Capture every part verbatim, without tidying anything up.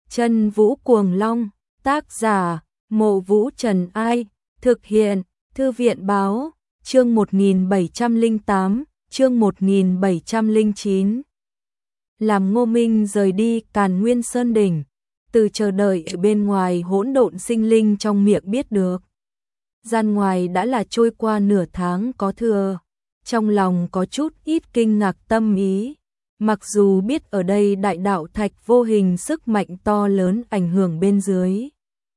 Chân Vũ Cuồng Long, tác giả, Mộ Vũ Trần Ai, thực hiện, Thư viện Báo, chương một nghìn bảy trăm lẻ tám, chương một nghìn bảy trăm lẻ chín. Làm Ngô Minh rời đi Càn Nguyên Sơn Đỉnh, từ chờ đợi ở bên ngoài hỗn độn sinh linh trong miệng biết được. Gian ngoài đã là trôi qua nửa tháng có thừa, trong lòng có chút ít kinh ngạc tâm ý. Mặc dù biết ở đây đại đạo thạch vô hình sức mạnh to lớn ảnh hưởng bên dưới,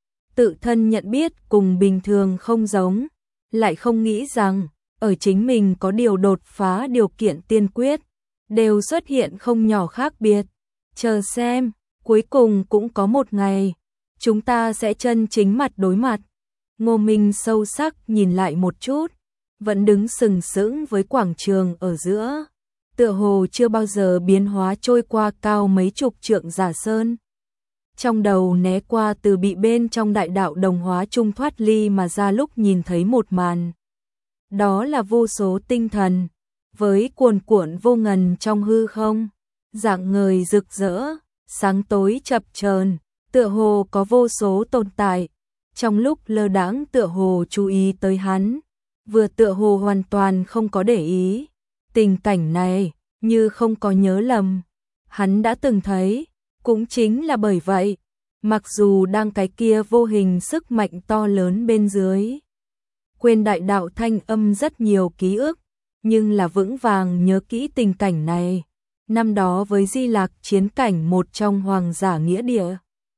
tự thân nhận biết cùng bình thường không giống, lại không nghĩ rằng ở chính mình có điều đột phá điều kiện tiên quyết, đều xuất hiện không nhỏ khác biệt. Chờ xem, cuối cùng cũng có một ngày, chúng ta sẽ chân chính mặt đối mặt. Ngô Minh sâu sắc nhìn lại một chút, vẫn đứng sừng sững với quảng trường ở giữa, tựa hồ chưa bao giờ biến hóa trôi qua cao mấy chục trượng giả sơn. Trong đầu né qua từ bị bên trong đại đạo đồng hóa trung thoát ly mà ra lúc nhìn thấy một màn. Đó là vô số tinh thần, với cuồn cuộn vô ngần trong hư không, dạng ngời rực rỡ, sáng tối chập chờn, tựa hồ có vô số tồn tại. Trong lúc lơ đãng tựa hồ chú ý tới hắn, vừa tựa hồ hoàn toàn không có để ý. Tình cảnh này, như không có nhớ lầm, hắn đã từng thấy, cũng chính là bởi vậy, mặc dù đang cái kia vô hình sức mạnh to lớn bên dưới, quên đại đạo thanh âm rất nhiều ký ức, nhưng là vững vàng nhớ kỹ tình cảnh này, năm đó với Di Lạc chiến cảnh một trong hoàng giả nghĩa địa.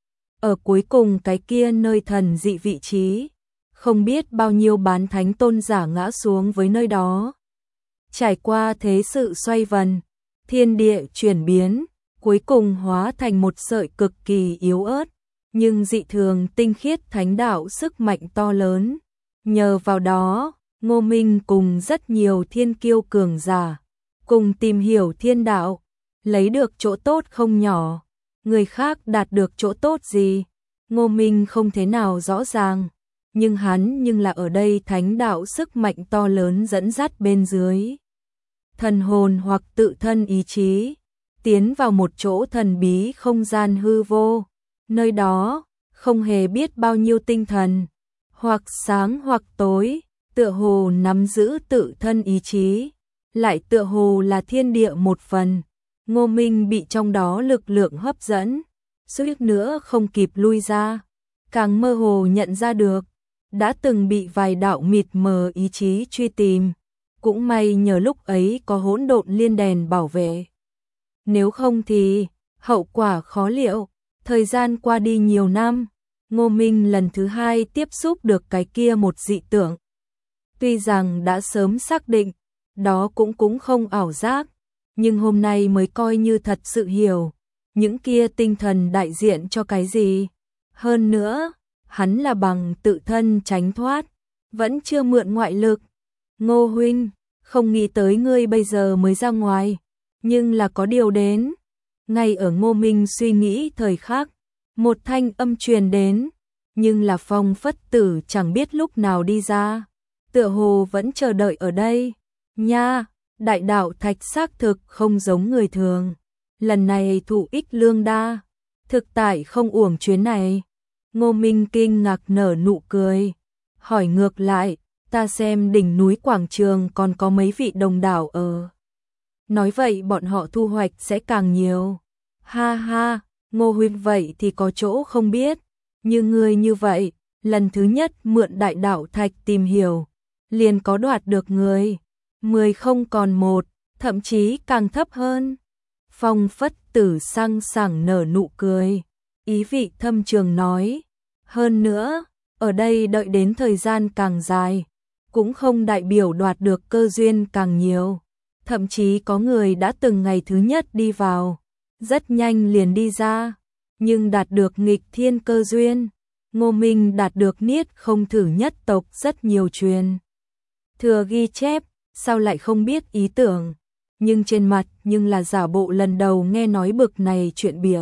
Ở cuối cùng cái kia nơi thần dị vị trí, không biết bao nhiêu bán thánh tôn giả ngã xuống với nơi đó. Trải qua thế sự xoay vần, thiên địa chuyển biến, cuối cùng hóa thành một sợi cực kỳ yếu ớt, nhưng dị thường tinh khiết thánh đạo sức mạnh to lớn. Nhờ vào đó, Ngô Minh cùng rất nhiều thiên kiêu cường giả, cùng tìm hiểu thiên đạo, lấy được chỗ tốt không nhỏ. Người khác đạt được chỗ tốt gì, Ngô Minh không thế nào rõ ràng, nhưng hắn nhưng là ở đây thánh đạo sức mạnh to lớn dẫn dắt bên dưới. Thần hồn hoặc tự thân ý chí, tiến vào một chỗ thần bí không gian hư vô, nơi đó không hề biết bao nhiêu tinh thần, hoặc sáng hoặc tối, tựa hồ nắm giữ tự thân ý chí, lại tựa hồ là thiên địa một phần. Ngô Minh bị trong đó lực lượng hấp dẫn, suýt nữa không kịp lui ra, càng mơ hồ nhận ra được, đã từng bị vài đạo mịt mờ ý chí truy tìm, cũng may nhờ lúc ấy có hỗn độn liên đèn bảo vệ. Nếu không thì, hậu quả khó liệu. Thời gian qua đi nhiều năm, Ngô Minh lần thứ hai tiếp xúc được cái kia một dị tưởng. Tuy rằng đã sớm xác định, đó cũng cũng không ảo giác, nhưng hôm nay mới coi như thật sự hiểu, những kia tinh thần đại diện cho cái gì. Hơn nữa, hắn là bằng tự thân tránh thoát, vẫn chưa mượn ngoại lực. Ngô huynh, không nghĩ tới ngươi bây giờ mới ra ngoài, nhưng là có điều đến. Ngay ở Ngô Minh suy nghĩ thời khắc, một thanh âm truyền đến, nhưng là Phong Phất Tử chẳng biết lúc nào đi ra, tựa hồ vẫn chờ đợi ở đây. Nha, đại đạo thạch xác thực không giống người thường, lần này thụ ích lương đa, thực tại không uổng chuyến này. Ngô Minh kinh ngạc nở nụ cười, hỏi ngược lại, ta xem đỉnh núi quảng trường còn có mấy vị đồng đảo ở. Nói vậy bọn họ thu hoạch sẽ càng nhiều. Ha ha, Ngô huynh vậy thì có chỗ không biết, như ngươi như vậy, lần thứ nhất mượn đại đạo thạch tìm hiểu, liền có đoạt được người, mười không còn một, thậm chí càng thấp hơn. Phong Phất Tử sang sảng nở nụ cười, ý vị thâm trường nói, hơn nữa, ở đây đợi đến thời gian càng dài, cũng không đại biểu đoạt được cơ duyên càng nhiều, thậm chí có người đã từng ngày thứ nhất đi vào, rất nhanh liền đi ra, nhưng đạt được nghịch thiên cơ duyên. Ngô Minh đạt được niết không thử nhất tộc rất nhiều truyền thừa ghi chép, sao lại không biết ý tưởng, nhưng trên mặt nhưng là giả bộ lần đầu nghe nói bực này chuyện bịa.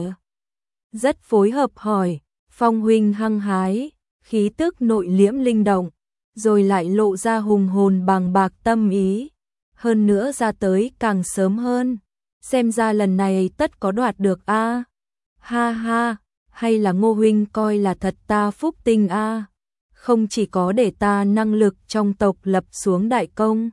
Rất phối hợp hỏi, Phong huynh hăng hái, khí tức nội liễm linh động, rồi lại lộ ra hùng hồn bằng bạc tâm ý, hơn nữa ra tới càng sớm hơn, xem ra lần này tất có đoạt được a. Ha ha, hay là Ngô huynh coi là thật ta phúc tinh a, không chỉ có để ta năng lực trong tộc lập xuống đại công,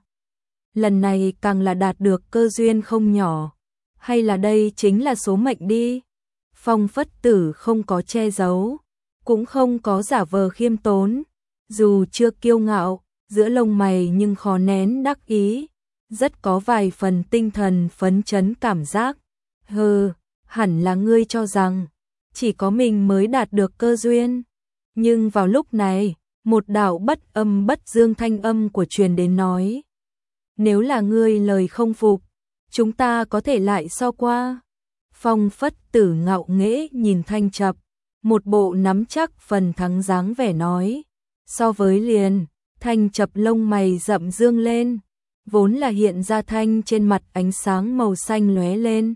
lần này càng là đạt được cơ duyên không nhỏ, hay là đây chính là số mệnh đi. Phong Phất Tử không có che giấu, cũng không có giả vờ khiêm tốn, dù chưa kiêu ngạo, giữa lông mày nhưng khó nén đắc ý, rất có vài phần tinh thần phấn chấn cảm giác. Hừ, hẳn là ngươi cho rằng chỉ có mình mới đạt được cơ duyên. Nhưng vào lúc này, một đạo bất âm bất dương thanh âm của truyền đến nói: nếu là ngươi lời không phục, chúng ta có thể lại so qua. Phong Phất Tử ngạo nghễ nhìn Thanh Chập, một bộ nắm chắc phần thắng dáng vẻ nói. So với liền, Thanh Chập lông mày rậm dương lên, vốn là hiện ra thanh trên mặt ánh sáng màu xanh lóe lên.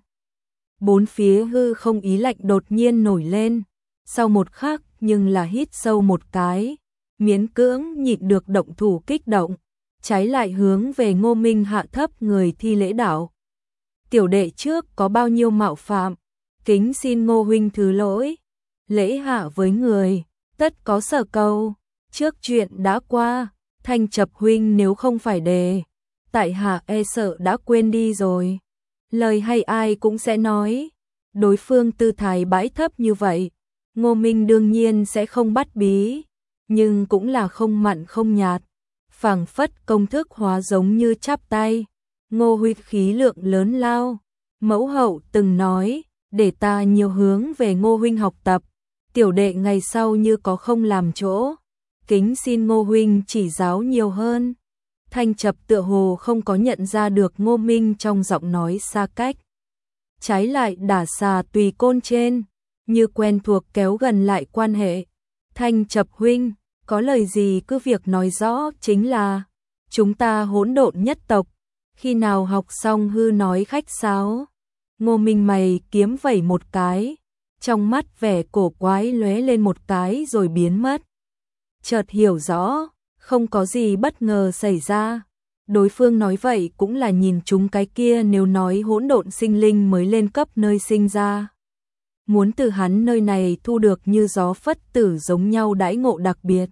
Bốn phía hư không ý lạnh đột nhiên nổi lên, sau một khắc nhưng là hít sâu một cái, miễn cưỡng nhịn được động thủ kích động, trái lại hướng về Ngô Minh hạ thấp người thi lễ đạo: tiểu đệ trước có bao nhiêu mạo phạm, kính xin Ngô huynh thứ lỗi, lễ hạ với người, tất có sở cầu, trước chuyện đã qua, Thanh Chập huynh nếu không phải đề, tại hạ e sợ đã quên đi rồi. Lời hay ai cũng sẽ nói, đối phương tư thái bãi thấp như vậy, Ngô Minh đương nhiên sẽ không bắt bí, nhưng cũng là không mặn không nhạt, phảng phất công thức hóa giống như chắp tay. Ngô huynh khí lượng lớn lao, mẫu hậu từng nói, để ta nhiều hướng về Ngô huynh học tập, tiểu đệ ngày sau như có không làm chỗ, kính xin Ngô huynh chỉ giáo nhiều hơn. Thanh Chập tựa hồ không có nhận ra được Ngô Minh trong giọng nói xa cách, trái lại đả xà tùy côn trên, như quen thuộc kéo gần lại quan hệ. Thanh Chập huynh, có lời gì cứ việc nói rõ, chính là chúng ta hỗn độn nhất tộc, khi nào học xong hư nói khách sáo. Ngô Minh mày kiếm vẩy một cái, trong mắt vẻ cổ quái lóe lên một cái rồi biến mất. Chợt hiểu rõ, không có gì bất ngờ xảy ra. Đối phương nói vậy cũng là nhìn chúng cái kia nếu nói hỗn độn sinh linh mới lên cấp nơi sinh ra, muốn từ hắn nơi này thu được như gió phất tử giống nhau đãi ngộ đặc biệt.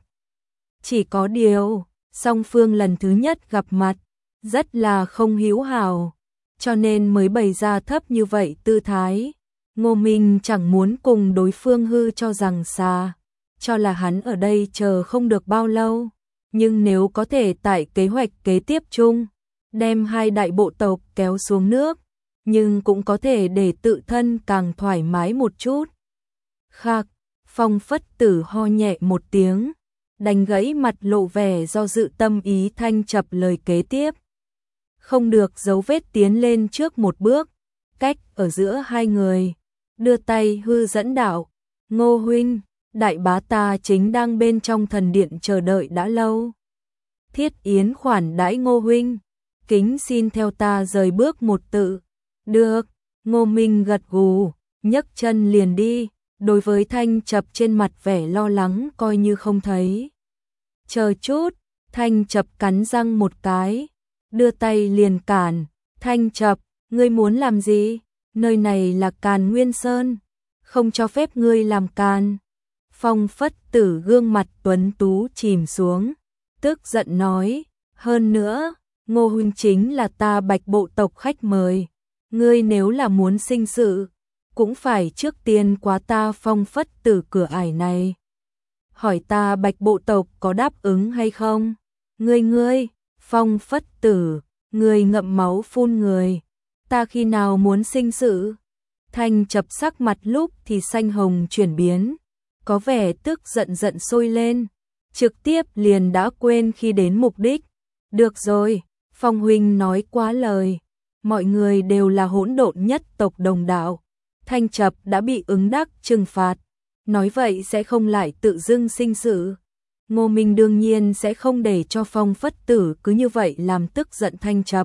Chỉ có điều, song phương lần thứ nhất gặp mặt, rất là không hữu hảo, cho nên mới bày ra thấp như vậy tư thái. Ngô Minh chẳng muốn cùng đối phương hư cho rằng xa, cho là hắn ở đây chờ không được bao lâu, nhưng nếu có thể tại kế hoạch kế tiếp chung, đem hai đại bộ tộc kéo xuống nước, nhưng cũng có thể để tự thân càng thoải mái một chút. Khắc, Phong Phất Tử ho nhẹ một tiếng, đành gãy mặt lộ vẻ do dự tâm ý. Thanh Chập lời kế tiếp không được dấu vết tiến lên trước một bước, cách ở giữa hai người, đưa tay hư dẫn đạo: Ngô huynh, đại bá ta chính đang bên trong thần điện chờ đợi đã lâu, thiết yến khoản đãi Ngô huynh, kính xin theo ta rời bước một tự. Được. Ngô Minh gật gù, nhấc chân liền đi, đối với Thanh Chập trên mặt vẻ lo lắng coi như không thấy. Chờ chút, Thanh Chập cắn răng một cái, đưa tay liền cản. Thanh Chập, ngươi muốn làm gì? Nơi này là Càn Nguyên Sơn, không cho phép ngươi làm càn. Phong Phất Tử gương mặt tuấn tú chìm xuống, tức giận nói: hơn nữa, Ngô huynh chính là ta Bạch bộ tộc khách mời, ngươi nếu là muốn sinh sự, cũng phải trước tiên qua ta Phong Phất Tử cửa ải này. Hỏi ta Bạch bộ tộc có đáp ứng hay không? Ngươi ngươi, Phong Phất Tử, ngươi ngậm máu phun người, ta khi nào muốn sinh sự? Thanh Chập sắc mặt lúc thì xanh hồng chuyển biến, có vẻ tức giận giận sôi lên, trực tiếp liền đã quên khi đến mục đích. Được rồi, Phong huynh nói quá lời, mọi người đều là hỗn độn nhất tộc đồng đạo, Thanh Chập đã bị ứng đắc trừng phạt, nói vậy sẽ không lại tự dưng sinh sự. Ngô Minh đương nhiên sẽ không để cho Phong Phất Tử cứ như vậy làm tức giận Thanh Chập.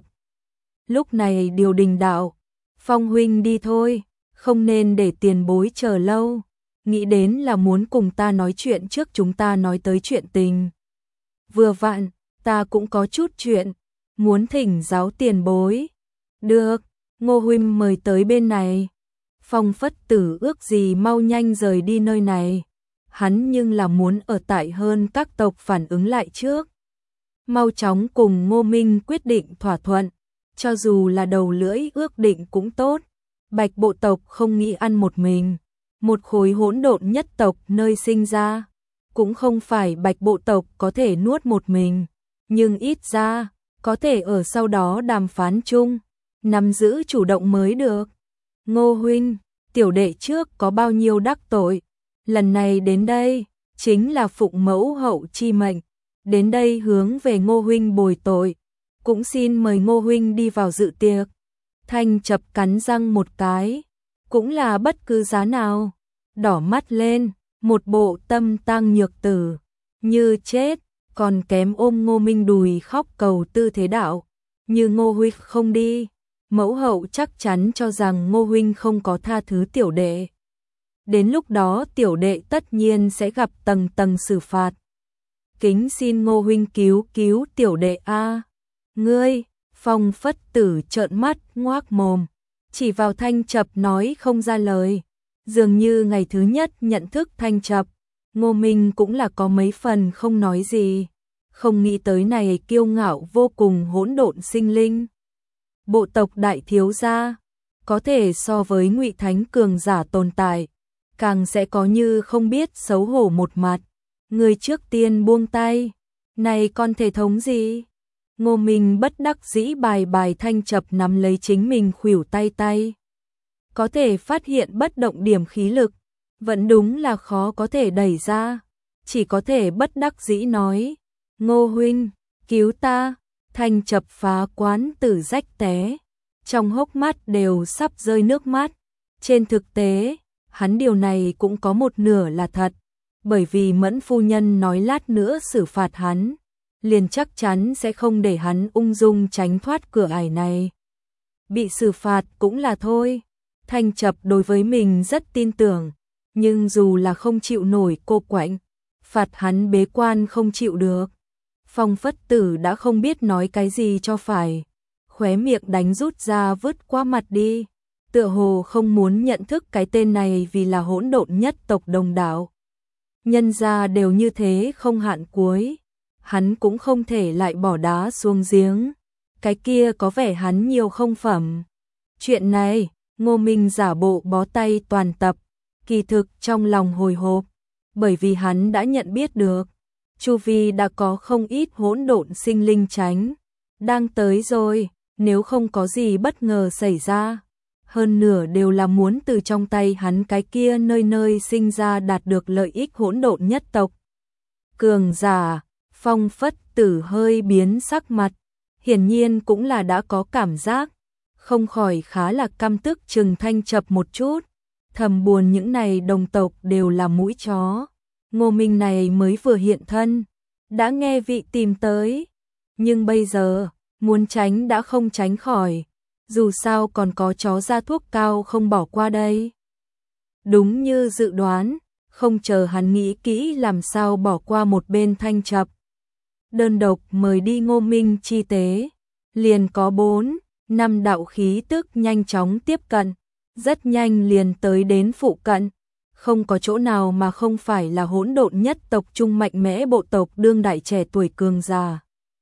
Lúc này điều đình đạo: Phong huynh đi thôi, không nên để tiền bối chờ lâu, nghĩ đến là muốn cùng ta nói chuyện trước chúng ta nói tới chuyện tình. Vừa vặn, ta cũng có chút chuyện, muốn thỉnh giáo tiền bối. Được, Ngô huynh mời tới bên này. Phong Phất Tử ước gì mau nhanh rời đi nơi này. Hắn nhưng là muốn ở tại hơn các tộc phản ứng lại trước. Mau chóng cùng Ngô Minh quyết định thỏa thuận, cho dù là đầu lưỡi ước định cũng tốt. Bạch bộ tộc không nghĩ ăn một mình, một khối hỗn độn nhất tộc nơi sinh ra, cũng không phải Bạch bộ tộc có thể nuốt một mình, nhưng ít ra có thể ở sau đó đàm phán chung, nắm giữ chủ động mới được. Ngô huynh, tiểu đệ trước có bao nhiêu đắc tội, lần này đến đây chính là phụng mẫu hậu chi mệnh, đến đây hướng về Ngô huynh bồi tội, cũng xin mời Ngô huynh đi vào dự tiệc. Thanh Chập cắn răng một cái, cũng là bất cứ giá nào, đỏ mắt lên, một bộ tâm tang nhược tử, như chết, còn kém ôm Ngô Minh đùi khóc cầu tư thế đạo, như Ngô huynh không đi, mẫu hậu chắc chắn cho rằng Ngô huynh không có tha thứ tiểu đệ. Đến lúc đó tiểu đệ tất nhiên sẽ gặp tầng tầng xử phạt. Kính xin Ngô huynh cứu cứu tiểu đệ a. Ngươi, Phong Phất Tử trợn mắt ngoác mồm, chỉ vào Thanh Chập nói không ra lời. Dường như ngày thứ nhất nhận thức Thanh Chập, Ngô Minh cũng là có mấy phần không nói gì, không nghĩ tới này kiêu ngạo vô cùng hỗn độn sinh linh. Bộ tộc đại thiếu gia, có thể so với Ngụy Thánh cường giả tồn tại, càng sẽ có như không biết xấu hổ một mặt. Người trước tiên buông tay, này con thể thống gì? Ngô Minh bất đắc dĩ bài bài. Thanh Chập nắm lấy chính mình khuỷu tay tay. Có thể phát hiện bất động điểm khí lực, vẫn đúng là khó có thể đẩy ra, chỉ có thể bất đắc dĩ nói, Ngô huynh, cứu ta. Thanh Chập phá quán tử rách té, trong hốc mắt đều sắp rơi nước mắt. Trên thực tế, hắn điều này cũng có một nửa là thật, bởi vì Mẫn phu nhân nói lát nữa xử phạt hắn, liền chắc chắn sẽ không để hắn ung dung tránh thoát cửa ải này. Bị xử phạt cũng là thôi. Thanh Chập đối với mình rất tin tưởng, nhưng dù là không chịu nổi cô quạnh, phạt hắn bế quan không chịu được. Phong Phất Tử đã không biết nói cái gì cho phải, khóe miệng đánh rút ra vứt qua mặt đi, tựa hồ không muốn nhận thức cái tên này vì là hỗn độn nhất tộc đồng đạo. Nhân gia đều như thế không hạn cuối, hắn cũng không thể lại bỏ đá xuống giếng, cái kia có vẻ hắn nhiều không phẩm. Chuyện này, Ngô Minh giả bộ bó tay toàn tập, kỳ thực trong lòng hồi hộp, bởi vì hắn đã nhận biết được, chu vi đã có không ít hỗn độn sinh linh tránh, đang tới rồi, nếu không có gì bất ngờ xảy ra, hơn nửa đều là muốn từ trong tay hắn cái kia nơi nơi sinh ra đạt được lợi ích hỗn độn nhất tộc. Cường giả, Phong Phất Tử hơi biến sắc mặt, hiển nhiên cũng là đã có cảm giác, không khỏi khá là căm tức chừng Thanh Chập một chút, thầm buồn những này đồng tộc đều là mũi chó. Ngô Minh này mới vừa hiện thân, đã nghe vị tìm tới, nhưng bây giờ, muốn tránh đã không tránh khỏi, dù sao còn có chó ra thuốc cao không bỏ qua đây. Đúng như dự đoán, không chờ hắn nghĩ kỹ làm sao bỏ qua một bên Thanh Chập. Đơn độc mời đi Ngô Minh chi tế, liền có bốn, năm đạo khí tức nhanh chóng tiếp cận, rất nhanh liền tới đến phụ cận. Không có chỗ nào mà không phải là hỗn độn nhất tộc trung mạnh mẽ bộ tộc đương đại trẻ tuổi cường già.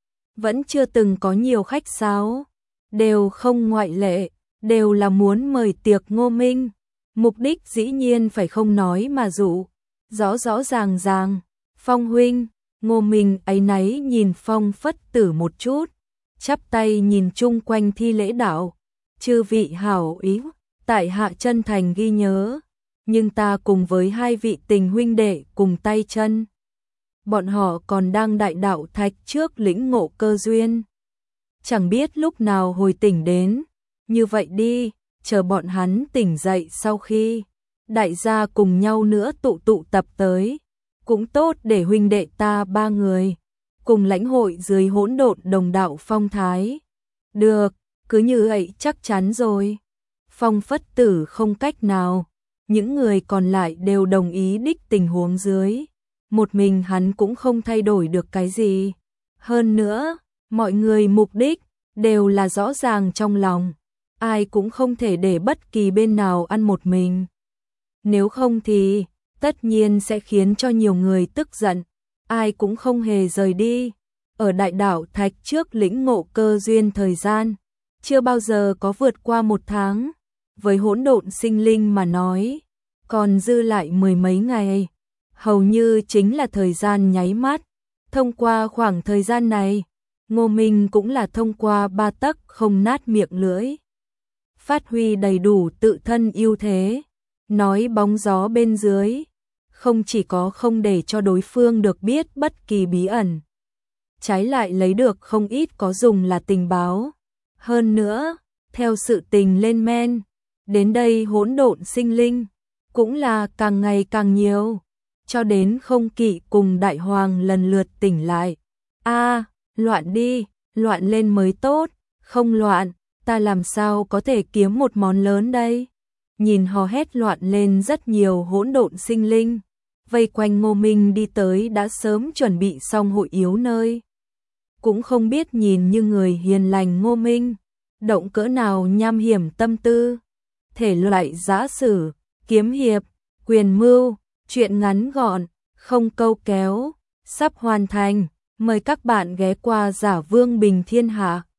Vẫn chưa từng có nhiều khách sáo, đều không ngoại lệ, đều là muốn mời tiệc Ngô Minh. Mục đích dĩ nhiên phải không nói mà dụ, rõ rõ ràng ràng. Phong huynh, Ngô Minh áy náy nhìn Phong Phất Tử một chút, chắp tay nhìn chung quanh thi lễ đạo, chư vị hảo ý, tại hạ chân thành ghi nhớ. Nhưng ta cùng với hai vị tình huynh đệ cùng tay chân. Bọn họ còn đang đại đạo thạch trước lĩnh ngộ cơ duyên. Chẳng biết lúc nào hồi tỉnh đến. Như vậy đi, chờ bọn hắn tỉnh dậy sau khi đại gia cùng nhau nữa tụ tụ tập tới. Cũng tốt để huynh đệ ta ba người cùng lãnh hội dưới hỗn độn đồng đạo phong thái. Được, cứ như vậy chắc chắn rồi. Phong Phất Tử không cách nào. Những người còn lại đều đồng ý đích tình huống dưới. Một mình hắn cũng không thay đổi được cái gì. Hơn nữa, mọi người mục đích đều là rõ ràng trong lòng. ai cũng không thể để bất kỳ bên nào ăn một mình. Nếu không thì, tất nhiên sẽ khiến cho nhiều người tức giận, ai cũng không hề rời đi. Ở đại đảo Thạch trước lĩnh ngộ cơ duyên thời gian, chưa bao giờ có vượt qua một tháng. Với hỗn độn sinh linh mà nói, còn dư lại mười mấy ngày, hầu như chính là thời gian nháy mắt. Thông qua khoảng thời gian này, Ngô Minh cũng là thông qua ba tấc không nát miệng lưỡi, phát huy đầy đủ tự thân ưu thế, nói bóng gió bên dưới, không chỉ có không để cho đối phương được biết bất kỳ bí ẩn, trái lại lấy được không ít có dùng là tình báo. Hơn nữa, theo sự tình lên men, đến đây hỗn độn sinh linh cũng là càng ngày càng nhiều, cho đến Không Kỵ cùng Đại Hoàng lần lượt tỉnh lại. A, loạn đi, loạn lên mới tốt, không loạn, ta làm sao có thể kiếm một món lớn đây? Nhìn hò hét loạn lên rất nhiều hỗn độn sinh linh, vây quanh Ngô Minh đi tới đã sớm chuẩn bị xong hội yếu nơi. Cũng không biết nhìn như người hiền lành Ngô Minh, động cỡ nào nham hiểm tâm tư, thể loại giã sử, kiếm hiệp, quyền mưu, chuyện ngắn gọn, không câu kéo, sắp hoàn thành, mời các bạn ghé qua Giả Vương Bình Thiên Hạ.